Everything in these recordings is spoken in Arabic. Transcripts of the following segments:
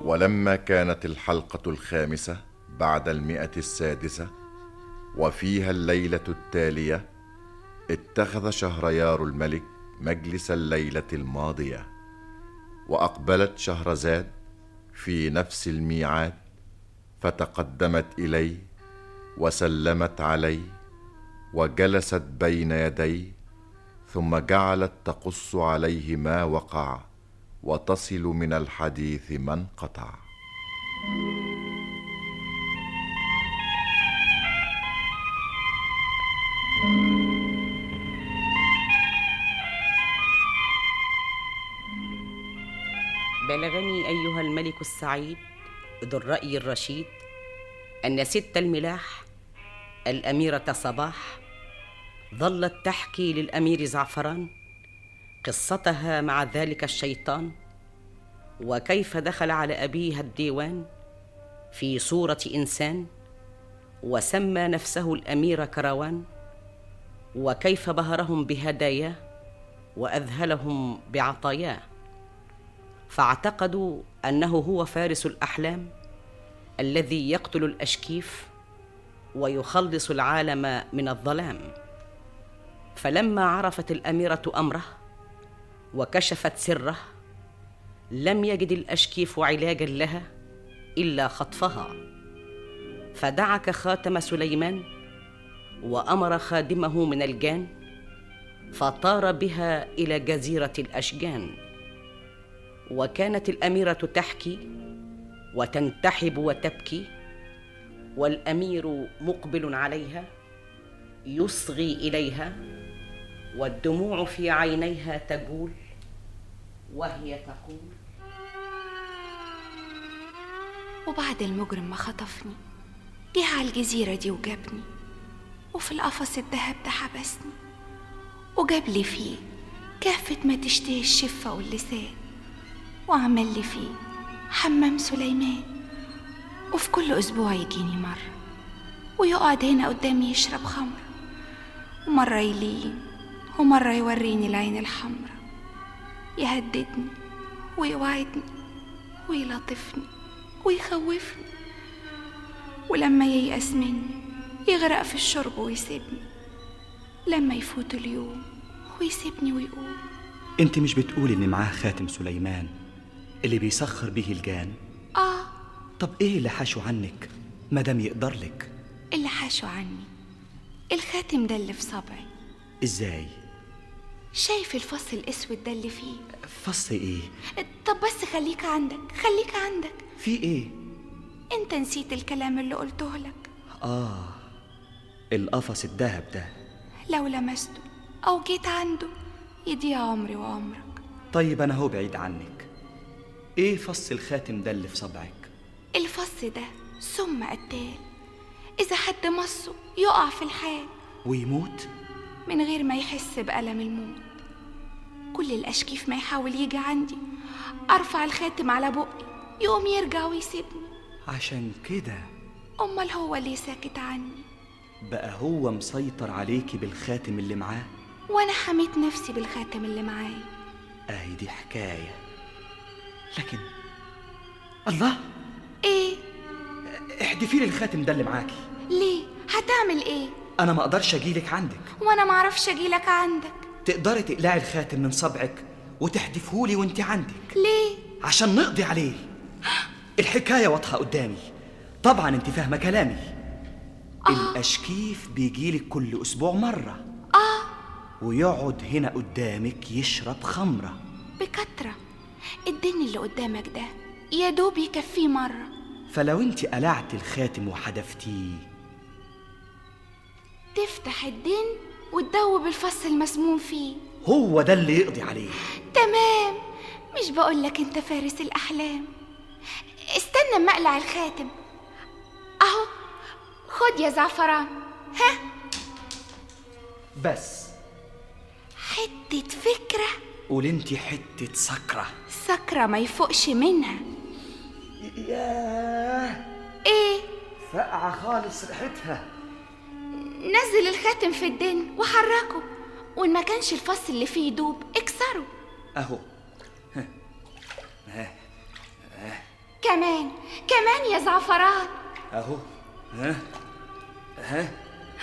ولما كانت الحلقة 5 بعد 106 وفيها الليلة التالية، اتخذ شهريار الملك مجلس الليلة الماضية، وأقبلت شهرزاد في نفس الميعاد، فتقدمت إليه وسلمت عليه وجلست بين يديه، ثم جعلت تقص عليه ما وقع وتصل من الحديث ما انقطع. بلغني أيها الملك السعيد ذو الرأي الرشيد أن ست الملاح الأميرة صباح ظلت تحكي للأمير زعفران قصتها مع ذلك الشيطان، وكيف دخل على أبيها الديوان في صورة إنسان وسمى نفسه الأمير كروان، وكيف بهرهم بهداياه وأذهلهم بعطاياه، فاعتقدوا أنه هو فارس الأحلام الذي يقتل الأشكيف ويخلص العالم من الظلام. فلما عرفت الأميرة أمره وكشفت سره، لم يجد الأشكيف علاجا لها إلا خطفها، فدعك خاتم سليمان وأمر خادمه من الجان، فطار بها إلى جزيرة الأشجان. وكانت الأميرة تحكي وتنتحب وتبكي، والأمير مقبل عليها يصغي إليها، والدموع في عينيها تجول، وهي تقول: وبعد المجرم ما خطفني جه على الجزيرة دي وجابني، وفي القفص الدهب ده حبسني، وجاب لي فيه كافة ما تشتهي الشفة واللسان، وعمل لي فيه حمام سليمان، وفي كل أسبوع يجيني مرة ويقعد هنا قدامي يشرب خمر، ومرة يلين ومرة يوريني العين الحمرا، يهددني ويوعدني ويلطفني ويخوفني، ولما ييأس مني يغرق في الشرب ويسيبني، لما يفوت اليوم ويسيبني ويقول: انت مش بتقولي ان معاه خاتم سليمان اللي بيسخر به الجان؟ طب ايه اللي حاشوا عنك مادام يقدر لك؟ اللي حاشوا عني الخاتم ده اللي في صبعي. ازاي؟ شايف الفص الاسود ده اللي فيه؟ فص ايه؟ طب بس خليك عندك. في ايه؟ انت نسيت الكلام اللي قلته لك. القفص الدهب ده لو لمسته او جيت عنده يضيع عمري وعمرك. طيب انا هو بعيد عنك، ايه فص الخاتم ده اللي في صبعك؟ الفص ده سم قتال، اذا حد مصه يقع في الحال ويموت من غير ما يحس بألم الموت. كل الأشكيف ما يحاول يجي عندي أرفع الخاتم على بقي يقوم يرجع ويسيبني. عشان كده أمال هو اللي ساكت عني؟ بقى هو مسيطر عليكي بالخاتم اللي معاه، وأنا حميت نفسي بالخاتم اللي معايا. اهي دي حكاية. لكن الله، ايه؟ احدفي لي الخاتم ده اللي معاكي. ليه؟ هتعمل ايه؟ انا ما اقدرش اجيلك عندك. وانا ما اعرفش اجيلك عندك. تقدري تقلعي الخاتم من صبعك وتحدفهولي وانت عندك. ليه؟ عشان نقضي عليه. الحكاية واضحة قدامي، طبعا انت فاهمة كلامي. الاشكيف بيجيلك كل اسبوع مرة، ويقعد هنا قدامك يشرب خمرة بكترة. الدين اللي قدامك ده يا دوب يكفيه مرة. فلو انت قلعت الخاتم وحدفتيه تفتح الدين وتدوب الفص المسموم فيه، هو ده اللي يقضي عليه. تمام، مش بقولك انت فارس الأحلام؟ استنى اما اقلع الخاتم اهو، خد يا زعفران. ها، بس حتة فكرة. قول انت حتة سكرة ما يفوقش منها. ياه، ايه؟ فقعة خالص ريحتها. نزل الخاتم في الدين وحركه، وإن ما كانش الفص اللي فيه يدوب اكسره. اهو. كمان يا زعفران. اهو. ها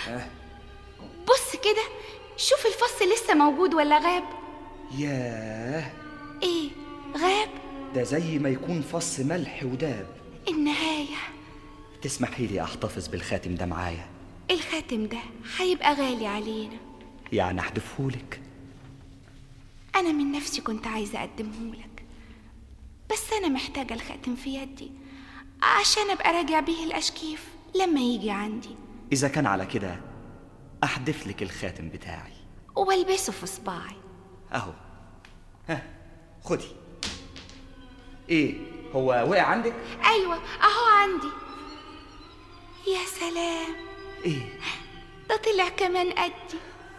بص كده، شوف الفص لسه موجود ولا غاب. ياه، ايه غاب؟ ده زي ما يكون فص ملح وداب. النهاية. تسمحي لي احتفظ بالخاتم ده معايا؟ الخاتم ده هيبقى غالي علينا. يعني احدفهولك؟ انا من نفسي كنت عايزة اقدمهولك، بس انا محتاجة الخاتم في يدي عشان ابقى راجع بيه الاشكيف لما يجي عندي. اذا كان على كده احدف لك الخاتم بتاعي والبسه في صباعي. اهو. ها خدي. ايه هو وقع عندك؟ ايوه اهو عندي. يا سلام، ايه ده طلع كمان قدي.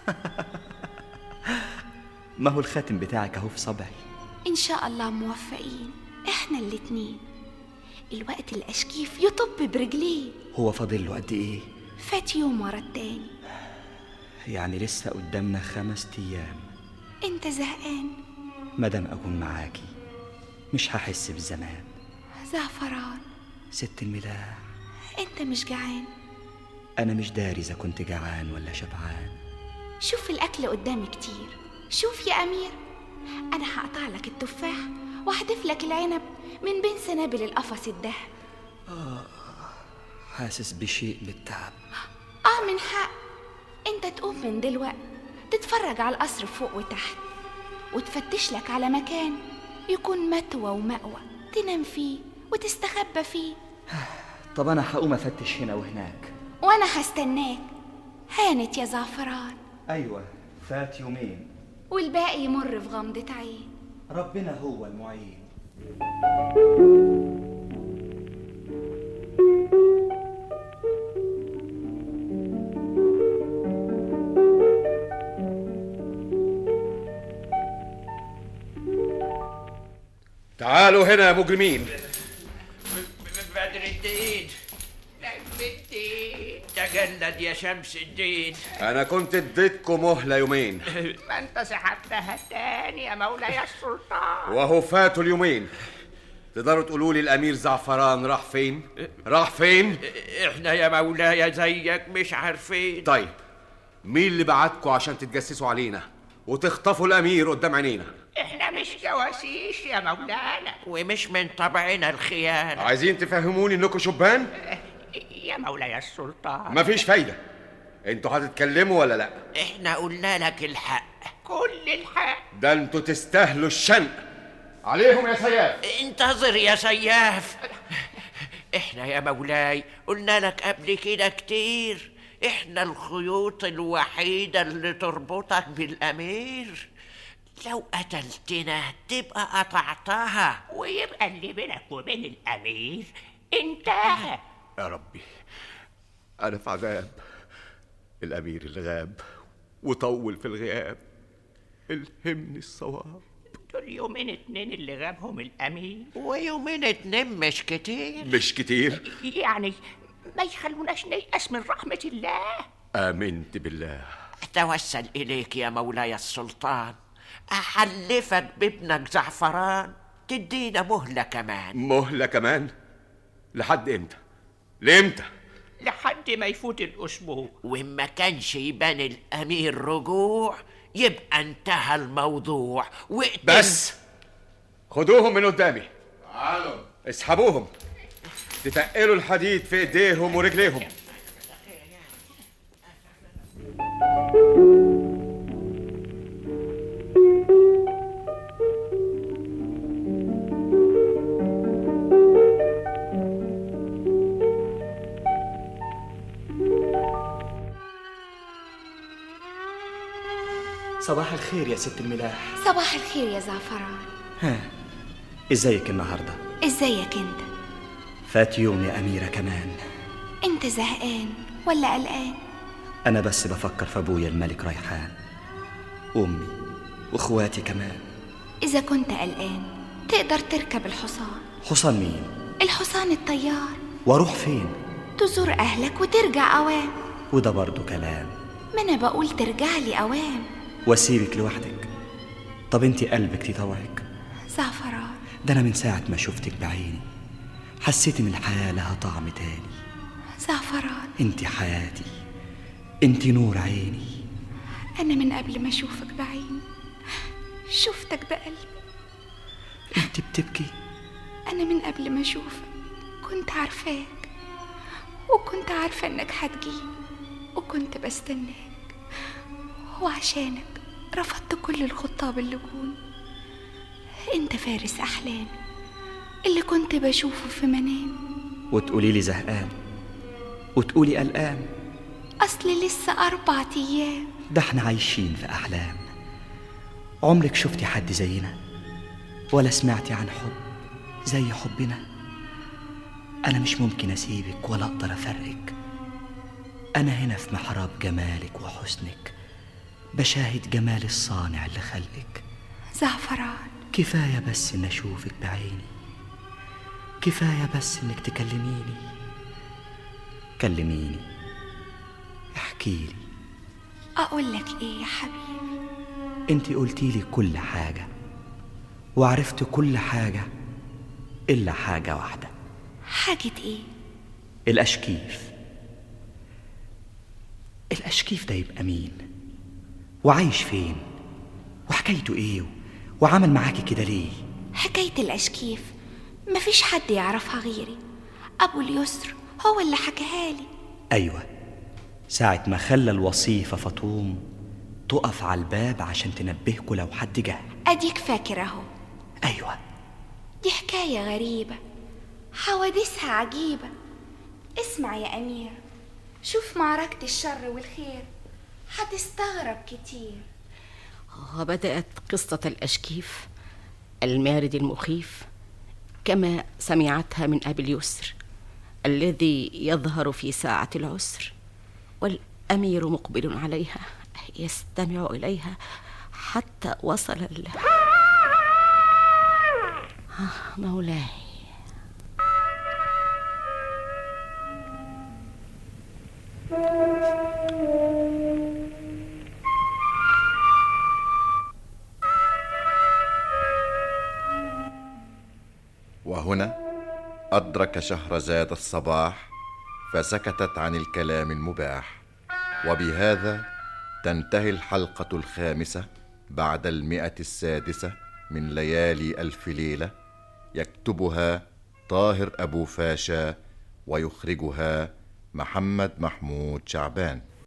ما هو الخاتم بتاعك اهو في صبعي. ان شاء الله موفقين احنا الاتنين. الوقت الاشكيف يطب برجليه. هو فاضل له قد ايه؟ فات يوم ورا التاني. يعني لسه قدامنا 5 أيام. انت زهقان؟ مادام اكون معاكي مش هحس بالزمان. زعفران، ست الملاح، انت مش جعان؟ انا مش داري اذا كنت جعان ولا شبعان. شوف الاكل قدامي كتير. شوف يا امير، انا هقطع لك التفاح واحدف لك العنب من بين سنابل القفص الدهب. حاسس بشيء بالتعب. من حق. انت تقوم من دلوقتي تتفرج على القصر فوق وتحت، وتفتش لك على مكان يكون متوى ومأوى تنام فيه وتستخبى فيه. طب انا هقوم افتش هنا وهناك. وانا هستناك. هانت يا زعفران. ايوه، فات يومين والباقي يمر في غمضة عين. ربنا هو المعين. تعالوا هنا يا مجرمين. بدر الدين، تجلد يا شمس الدين. انا كنت اديتكم مهلة يومين ما انت سحبتها تاني يا مولاي السلطان. وهو فاتوا اليومين. تقدروا تقولوا لي الامير زعفران راح فين؟ راح فين؟ احنا يا مولاي زيك مش عارفين. طيب مين اللي بعتكم عشان تتجسسوا علينا وتخطفوا الامير قدام عينينا؟ احنا مش جواسيس يا مولانا، ومش من طبعنا الخيانة. عايزين تفهموني انكم شبان؟ يا مولاي السلطان مفيش فايدة. انتوا هتتكلموا ولا لا؟ احنا قلنا لك الحق، كل الحق. ده انتوا تستاهلوا الشنق. عليهم يا سياف. انتظر يا سياف. احنا يا مولاي قلنا لك قبل كده كتير، احنا الخيوط الوحيدة اللي تربطك بالامير. لو قتلتنا تبقى قطعتها، ويبقى اللي بينك وبين الامير انتهى. يا ربي انا في عذاب. الامير اللي غاب وطول في الغياب، الهمني الصواب. دول يومين 2 اللي غابهم الامير، ويومين 2 مش كتير. مش كتير يعني ما يخلوناش نيأس من رحمة الله. آمنت بالله. أتوسل إليك يا مولاي السلطان، أحلفك بابنك زعفران تدينا مهلة كمان. مهلة كمان؟ لحد إمتى؟ لإمتى؟ لحد ما يفوت الأسبوع، وإما كانش يبان الأمير رجوع يبقى انتهى الموضوع. بس خدوهم من قدامي. تعالوا اسحبوهم، تتقلوا الحديد في ايديهم ورجليهم. صباح الخير يا ست الملاح. صباح الخير يا زعفران. ها، ازيك النهارده؟ ازيك انت؟ فات يوم يا أميرة كمان. انت زهقان ولا قلقان؟ أنا بس بفكر في أبويا الملك ريحان، أمي وأخواتي كمان. إذا كنت قلقان تقدر تركب الحصان. حصان مين؟ الحصان الطيار. وأروح فين؟ تزور أهلك وترجع أوام. وده برضو كلام. ما أنا بقول ترجع لي أوام. وأسيبك لوحدك؟ طب انتي قلبك تطوعك؟ زعفران، ده أنا من ساعة ما شفتك بعيني حسيت إن الحياة لها طعم تاني. زعفران، انت حياتي، انت نور عيني. أنا من قبل ما أشوفك بعيني شفتك بقلبي. انت بتبكي؟ أنا من قبل ما أشوفك كنت عارفاك، وكنت عارفة إنك هتجيني، وكنت بستناك، وعشانك رفضت كل الخطاب اللي جوني. انت فارس أحلامي اللي كنت بشوفه في منامي. وتقولي لي زهقان، وتقولي قلقان. أصل لسه 4 أيام. ده احنا عايشين في أحلام. عمرك شفتي حد زينا؟ ولا سمعتي عن حب زي حبنا؟ أنا مش ممكن أسيبك ولا أقدر أفرقك. أنا هنا في محراب جمالك وحسنك، بشاهد جمال الصانع اللي خلقك. زعفران، كفاية بس إن أشوفك بعيني، كفاية بس إنك تكلميني. كلميني، احكيلي. أقول لك إيه يا حبيبي؟ انتي قلتيلي كل حاجة، وعرفت كل حاجة إلا حاجة واحدة. حاجة إيه؟ الأشكيف. الأشكيف ده يبقى مين؟ وعايش فين؟ وحكايته إيه؟ وعمل معاكي كده ليه؟ حكاية الأشكيف مفيش حد يعرفها غيري. أبو اليسر هو اللي حكاها لي. أيوة، ساعة ما خلى الوصيفة فطوم تقف على الباب عشان تنبهكوا لو حد جه. أديك فاكر أهو. أيوة. دي حكاية غريبة، حوادثها عجيبة. اسمع يا أمير، شوف معركة الشر والخير، هتستغرب كتير. وبدأت قصة الأشكيف المارد المخيف كما سمعتها من أبي اليسر الذي يظهر في ساعة العسر، والأمير مقبل عليها يستمع إليها حتى وصل مولاي. وهنا أدرك شهرزاد الصباح فسكتت عن الكلام المباح. وبهذا تنتهي الحلقة 5 بعد 106 من ليالي ألف ليلة، يكتبها طاهر أبو فاشا ويخرجها محمد محمود شعبان.